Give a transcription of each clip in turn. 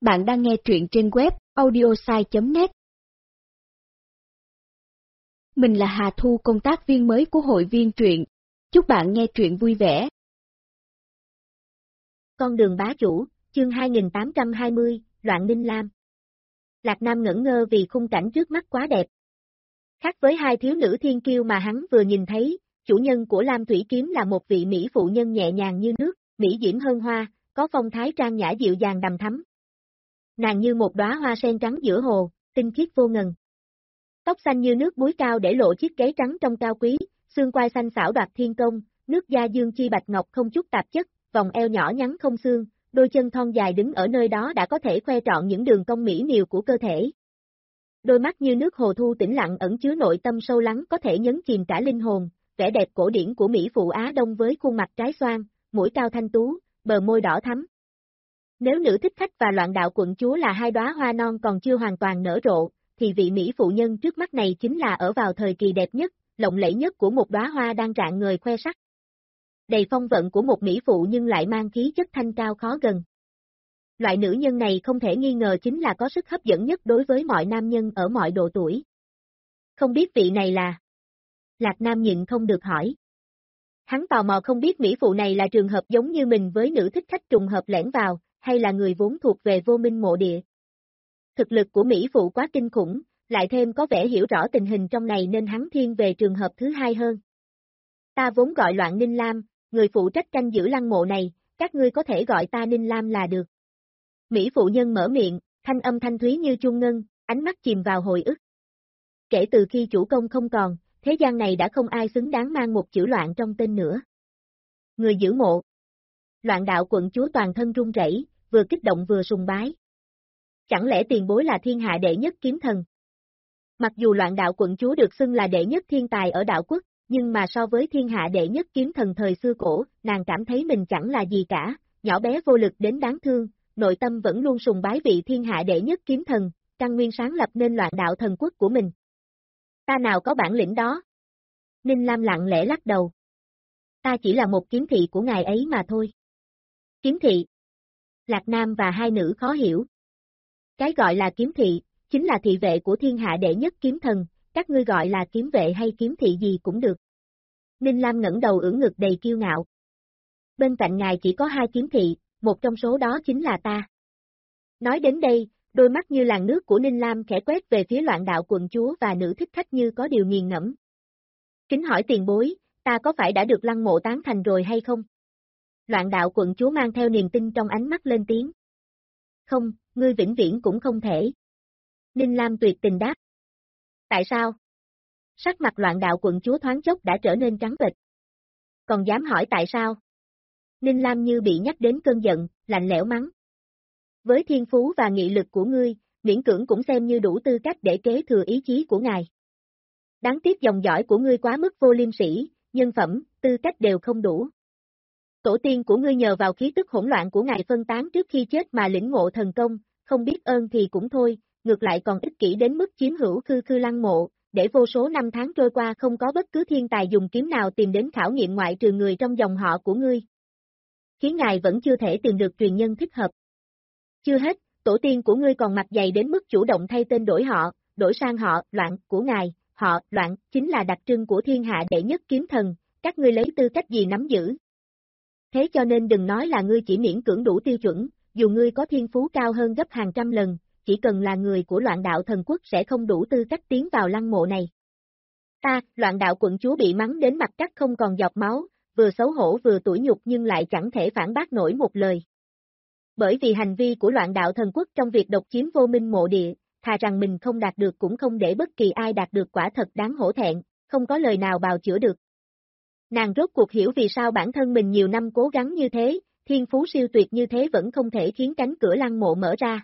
Bạn đang nghe truyện trên web audiosai.net. Mình là Hà Thu, công tác viên mới của hội viên truyện. Chúc bạn nghe truyện vui vẻ. Con đường bá chủ, chương 2820, Loạn Ninh Lam. Lạc Nam ngẩn ngơ vì khung cảnh trước mắt quá đẹp. Khác với hai thiếu nữ thiên kiêu mà hắn vừa nhìn thấy, chủ nhân của Lam Thủy Kiếm là một vị mỹ phụ nhân nhẹ nhàng như nước, mỹ diễm hơn hoa, có phong thái trang nhã dịu dàng đằm thắm. Nàng như một đóa hoa sen trắng giữa hồ, tinh khiết vô ngần. Tóc xanh như nước búi cao để lộ chiếc gáy trắng trong cao quý, xương quai xanh xảo đoạt thiên công, nước da dương chi bạch ngọc không chút tạp chất, vòng eo nhỏ nhắn không xương, đôi chân thon dài đứng ở nơi đó đã có thể khoe trọn những đường cong mỹ miều của cơ thể. Đôi mắt như nước hồ thu tĩnh lặng ẩn chứa nội tâm sâu lắng có thể nhấn chìm cả linh hồn, vẻ đẹp cổ điển của mỹ phụ Á Đông với khuôn mặt trái xoan, mũi cao thanh tú, bờ môi đỏ thắm. Nếu nữ thích khách và loạn đạo quận chúa là hai đóa hoa non còn chưa hoàn toàn nở rộ, thì vị mỹ phụ nhân trước mắt này chính là ở vào thời kỳ đẹp nhất, lộng lẫy nhất của một đóa hoa đang rạng ngời khoe sắc. Đầy phong vận của một mỹ phụ nhưng lại mang khí chất thanh cao khó gần. Loại nữ nhân này không thể nghi ngờ chính là có sức hấp dẫn nhất đối với mọi nam nhân ở mọi độ tuổi. Không biết vị này là... Lạc Nam nhịn không được hỏi. Hắn tò mò không biết mỹ phụ này là trường hợp giống như mình với nữ thích khách trùng hợp lẻn vào, hay là người vốn thuộc về vô minh mộ địa. Thực lực của mỹ phụ quá kinh khủng, lại thêm có vẻ hiểu rõ tình hình trong này nên hắn thiên về trường hợp thứ hai hơn. Ta vốn gọi Loạn Ninh Lam, người phụ trách canh giữ lăng mộ này, các ngươi có thể gọi ta Ninh Lam là được. Mỹ phụ nhân mở miệng, thanh âm thanh thúy như chuông ngân, ánh mắt chìm vào hồi ức. Kể từ khi chủ công không còn, thế gian này đã không ai xứng đáng mang một chữ loạn trong tên nữa. Người giữ mộ. Loạn đạo quận chúa toàn thân run rẩy, vừa kích động vừa sùng bái. Chẳng lẽ tiền bối là thiên hạ đệ nhất kiếm thần? Mặc dù loạn đạo quận chúa được xưng là đệ nhất thiên tài ở đạo quốc, nhưng mà so với thiên hạ đệ nhất kiếm thần thời xưa cổ, nàng cảm thấy mình chẳng là gì cả, nhỏ bé vô lực đến đáng thương, nội tâm vẫn luôn sùng bái vị thiên hạ đệ nhất kiếm thần, căn nguyên sáng lập nên loạn đạo thần quốc của mình. Ta nào có bản lĩnh đó? Ninh Lam lặng lẽ lắc đầu. Ta chỉ là một kiếm thị của ngài ấy mà thôi. Kiếm thị. Lạc Nam và hai nữ khó hiểu. Cái gọi là kiếm thị, chính là thị vệ của thiên hạ đệ nhất kiếm thần, các ngươi gọi là kiếm vệ hay kiếm thị gì cũng được. Ninh Lam ngẩng đầu ưỡn ngực đầy kiêu ngạo. Bên cạnh ngài chỉ có hai kiếm thị, một trong số đó chính là ta. Nói đến đây, đôi mắt như làn nước của Ninh Lam khẽ quét về phía loạn đạo quận chúa và nữ thích khách như có điều nghiền ngẫm. Kính hỏi tiền bối, ta có phải đã được lăng mộ tán thành rồi hay không? Loạn đạo quận chúa mang theo niềm tin trong ánh mắt lên tiếng. Không, ngươi vĩnh viễn cũng không thể. Ninh Lam tuyệt tình đáp. Tại sao? Sắc mặt loạn đạo quận chúa thoáng chốc đã trở nên trắng bệch. Còn dám hỏi tại sao? Ninh Lam như bị nhắc đến cơn giận, lạnh lẽo mắng. Với thiên phú và nghị lực của ngươi, miễn cưỡng cũng xem như đủ tư cách để kế thừa ý chí của ngài. Đáng tiếc dòng dõi của ngươi quá mức vô liêm sỉ, nhân phẩm, tư cách đều không đủ. Tổ tiên của ngươi nhờ vào khí tức hỗn loạn của ngài phân tán trước khi chết mà lĩnh ngộ thần công, không biết ơn thì cũng thôi, ngược lại còn ích kỷ đến mức chiếm hữu khư lăng mộ, để vô số năm tháng trôi qua không có bất cứ thiên tài dùng kiếm nào tìm đến khảo nghiệm ngoại trừ người trong dòng họ của ngươi. Khiến ngài vẫn chưa thể tìm được truyền nhân thích hợp. Chưa hết, tổ tiên của ngươi còn mặt dày đến mức chủ động thay tên đổi sang họ Loạn của ngài, họ Loạn chính là đặc trưng của thiên hạ đệ nhất kiếm thần, các ngươi lấy tư cách gì nắm giữ. Thế cho nên đừng nói là ngươi chỉ miễn cưỡng đủ tiêu chuẩn, dù ngươi có thiên phú cao hơn gấp hàng trăm lần, chỉ cần là người của loạn đạo thần quốc sẽ không đủ tư cách tiến vào lăng mộ này. Ta, loạn đạo quận chúa bị mắng đến mặt cắt không còn giọt máu, vừa xấu hổ vừa tủi nhục nhưng lại chẳng thể phản bác nổi một lời. Bởi vì hành vi của loạn đạo thần quốc trong việc độc chiếm vô minh mộ địa, thà rằng mình không đạt được cũng không để bất kỳ ai đạt được quả thật đáng hổ thẹn, không có lời nào bào chữa được. Nàng rốt cuộc hiểu vì sao bản thân mình nhiều năm cố gắng như thế, thiên phú siêu tuyệt như thế vẫn không thể khiến cánh cửa lăng mộ mở ra.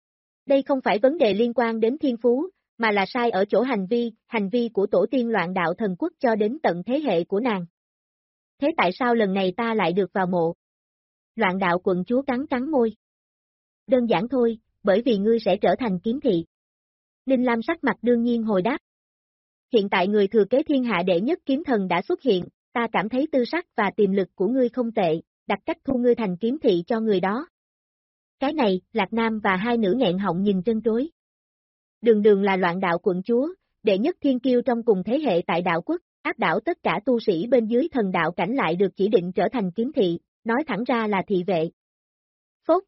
Đây không phải vấn đề liên quan đến thiên phú, mà là sai ở chỗ hành vi của tổ tiên loạn đạo thần quốc cho đến tận thế hệ của nàng. Thế tại sao lần này ta lại được vào mộ? Loạn đạo quận chúa cắn môi. Đơn giản thôi, bởi vì ngươi sẽ trở thành kiếm thị. Ninh Lam sắc mặt đương nhiên hồi đáp. Hiện tại người thừa kế thiên hạ đệ nhất kiếm thần đã xuất hiện, ta cảm thấy tư sắc và tiềm lực của ngươi không tệ, đặt cách thu ngươi thành kiếm thị cho người đó. Cái này, Lạc Nam và hai nữ nghẹn họng nhìn trân trối. Đường Đường là loạn đạo quận chúa, đệ nhất thiên kiêu trong cùng thế hệ tại đạo quốc, áp đảo tất cả tu sĩ bên dưới thần đạo cảnh lại được chỉ định trở thành kiếm thị, nói thẳng ra là thị vệ. Phốt.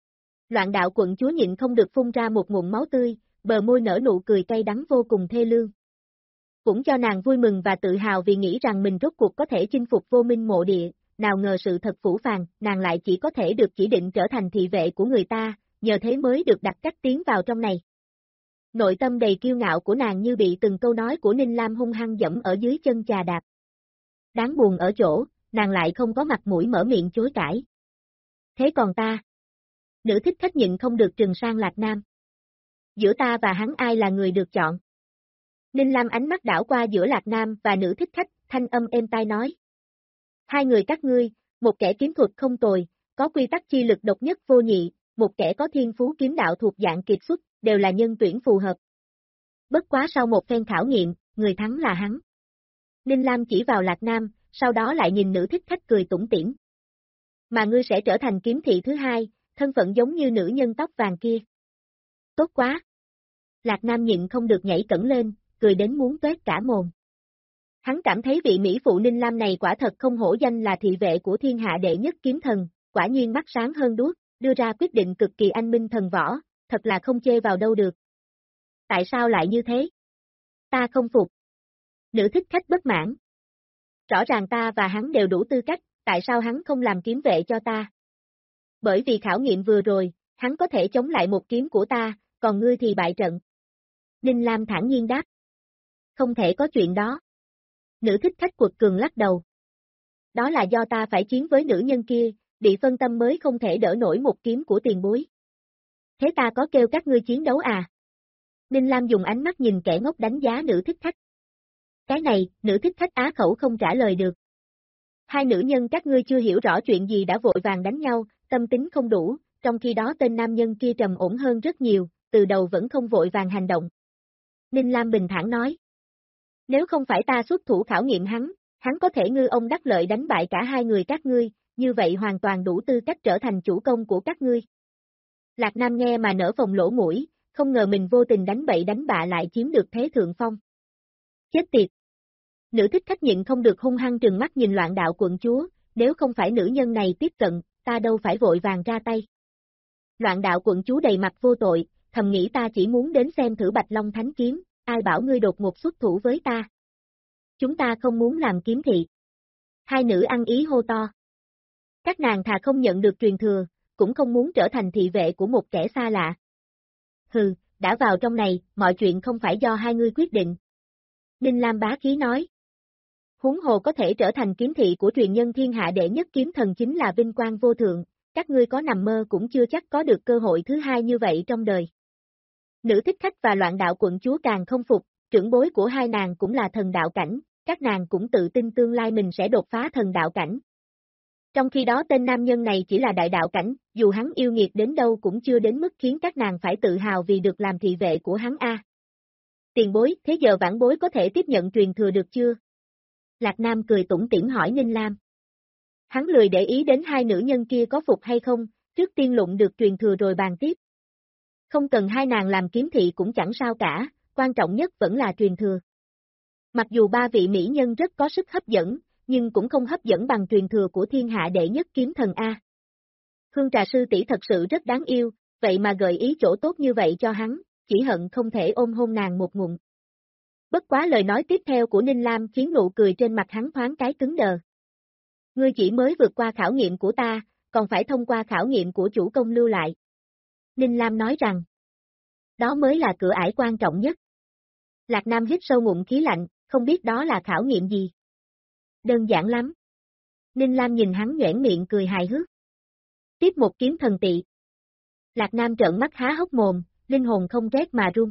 Loạn đạo quận chúa nhịn không được phun ra một ngụm máu tươi, bờ môi nở nụ cười cay đắng vô cùng thê lương. Cũng cho nàng vui mừng và tự hào vì nghĩ rằng mình rốt cuộc có thể chinh phục vô minh mộ địa, nào ngờ sự thật phũ phàng, nàng lại chỉ có thể được chỉ định trở thành thị vệ của người ta, nhờ thế mới được đặt cách tiến vào trong này. Nội tâm đầy kiêu ngạo của nàng như bị từng câu nói của Ninh Lam hung hăng dẫm ở dưới chân chà đạp. Đáng buồn ở chỗ, nàng lại không có mặt mũi mở miệng chối cãi. Thế còn ta? Nữ thích khách nhịn không được trừng sang Lạc Nam. Giữa ta và hắn ai là người được chọn? Ninh Lam ánh mắt đảo qua giữa Lạc Nam và nữ thích khách, thanh âm êm tai nói. Hai người các ngươi, một kẻ kiếm thuật không tồi, có quy tắc chi lực độc nhất vô nhị, một kẻ có thiên phú kiếm đạo thuộc dạng kiệt xuất, đều là nhân tuyển phù hợp. Bất quá sau một phen khảo nghiệm, người thắng là hắn. Ninh Lam chỉ vào Lạc Nam, sau đó lại nhìn nữ thích khách cười tủm tỉm. Mà ngươi sẽ trở thành kiếm thị thứ hai, thân phận giống như nữ nhân tóc vàng kia. Tốt quá! Lạc Nam nhịn không được nhảy cẫng lên, cười đến muốn toét cả mồm. Hắn cảm thấy vị mỹ phụ Ninh Lam này quả thật không hổ danh là thị vệ của thiên hạ đệ nhất kiếm thần, quả nhiên mắt sáng hơn đuốc, đưa ra quyết định cực kỳ anh minh thần võ, thật là không chê vào đâu được. Tại sao lại như thế? Ta không phục. Nữ thích khách bất mãn. Rõ ràng ta và hắn đều đủ tư cách, tại sao hắn không làm kiếm vệ cho ta? Bởi vì khảo nghiệm vừa rồi, hắn có thể chống lại một kiếm của ta, còn ngươi thì bại trận. Ninh Lam thản nhiên đáp. Không thể có chuyện đó. Nữ thích khách quật cường lắc đầu. Đó là do ta phải chiến với nữ nhân kia, bị phân tâm mới không thể đỡ nổi một kiếm của tiền bối. Thế ta có kêu các ngươi chiến đấu à? Ninh Lam dùng ánh mắt nhìn kẻ ngốc đánh giá nữ thích khách. Cái này, nữ thích khách á khẩu không trả lời được. Hai nữ nhân các ngươi chưa hiểu rõ chuyện gì đã vội vàng đánh nhau, tâm tính không đủ, trong khi đó tên nam nhân kia trầm ổn hơn rất nhiều, từ đầu vẫn không vội vàng hành động. Ninh Lam bình thản nói. Nếu không phải ta xuất thủ khảo nghiệm hắn có thể ngư ông đắc lợi đánh bại cả hai người các ngươi, như vậy hoàn toàn đủ tư cách trở thành chủ công của các ngươi. Lạc Nam nghe mà nở phồng lỗ mũi, không ngờ mình vô tình đánh bậy đánh bạ lại chiếm được thế thượng phong. Chết tiệt! Nữ thích khách nhịn không được hung hăng trừng mắt nhìn loạn đạo quận chúa, nếu không phải nữ nhân này tiếp cận, ta đâu phải vội vàng ra tay. Loạn đạo quận chúa đầy mặt vô tội, thầm nghĩ ta chỉ muốn đến xem thử Bạch Long Thánh Kiếm, ai bảo ngươi đột ngột xuất thủ với ta. Chúng ta không muốn làm kiếm thị. Hai nữ ăn ý hô to. Các nàng thà không nhận được truyền thừa, cũng không muốn trở thành thị vệ của một kẻ xa lạ. Hừ, đã vào trong này, mọi chuyện không phải do hai ngươi quyết định. Ninh Lam bá khí nói. Huống hồ có thể trở thành kiếm thị của truyền nhân thiên hạ đệ nhất kiếm thần chính là vinh quang vô thượng, các ngươi có nằm mơ cũng chưa chắc có được cơ hội thứ hai như vậy trong đời. Nữ thích khách và loạn đạo quận chúa càng không phục, trưởng bối của hai nàng cũng là thần đạo cảnh, các nàng cũng tự tin tương lai mình sẽ đột phá thần đạo cảnh. Trong khi đó tên nam nhân này chỉ là đại đạo cảnh, dù hắn yêu nghiệt đến đâu cũng chưa đến mức khiến các nàng phải tự hào vì được làm thị vệ của hắn a. Tiền bối, thế giờ vãn bối có thể tiếp nhận truyền thừa được chưa? Lạc Nam cười tủm tỉm hỏi Ninh Lam. Hắn lười để ý đến hai nữ nhân kia có phục hay không, trước tiên lụng được truyền thừa rồi bàn tiếp. Không cần hai nàng làm kiếm thị cũng chẳng sao cả, quan trọng nhất vẫn là truyền thừa. Mặc dù ba vị mỹ nhân rất có sức hấp dẫn, nhưng cũng không hấp dẫn bằng truyền thừa của thiên hạ đệ nhất kiếm thần A. Hương trà sư tỷ thật sự rất đáng yêu, vậy mà gợi ý chỗ tốt như vậy cho hắn, chỉ hận không thể ôm hôn nàng một ngụm. Bất quá lời nói tiếp theo của Ninh Lam khiến nụ cười trên mặt hắn thoáng cái cứng đờ. Ngươi chỉ mới vượt qua khảo nghiệm của ta, còn phải thông qua khảo nghiệm của chủ công lưu lại. Ninh Lam nói rằng, đó mới là cửa ải quan trọng nhất. Lạc Nam hít sâu ngụm khí lạnh, không biết đó là khảo nghiệm gì. Đơn giản lắm. Ninh Lam nhìn hắn nhoẻn miệng cười hài hước. Tiếp một kiếm thần tị. Lạc Nam trợn mắt há hốc mồm, linh hồn không rét mà run.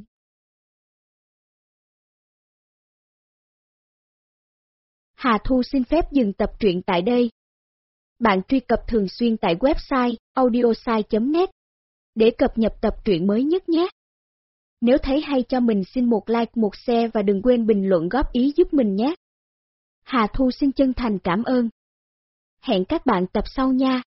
Hà Thu xin phép dừng tập truyện tại đây. Bạn truy cập thường xuyên tại website audiosai.net để cập nhật tập truyện mới nhất nhé. Nếu thấy hay cho mình xin một like, một share và đừng quên bình luận góp ý giúp mình nhé. Hà Thu xin chân thành cảm ơn. Hẹn các bạn tập sau nha.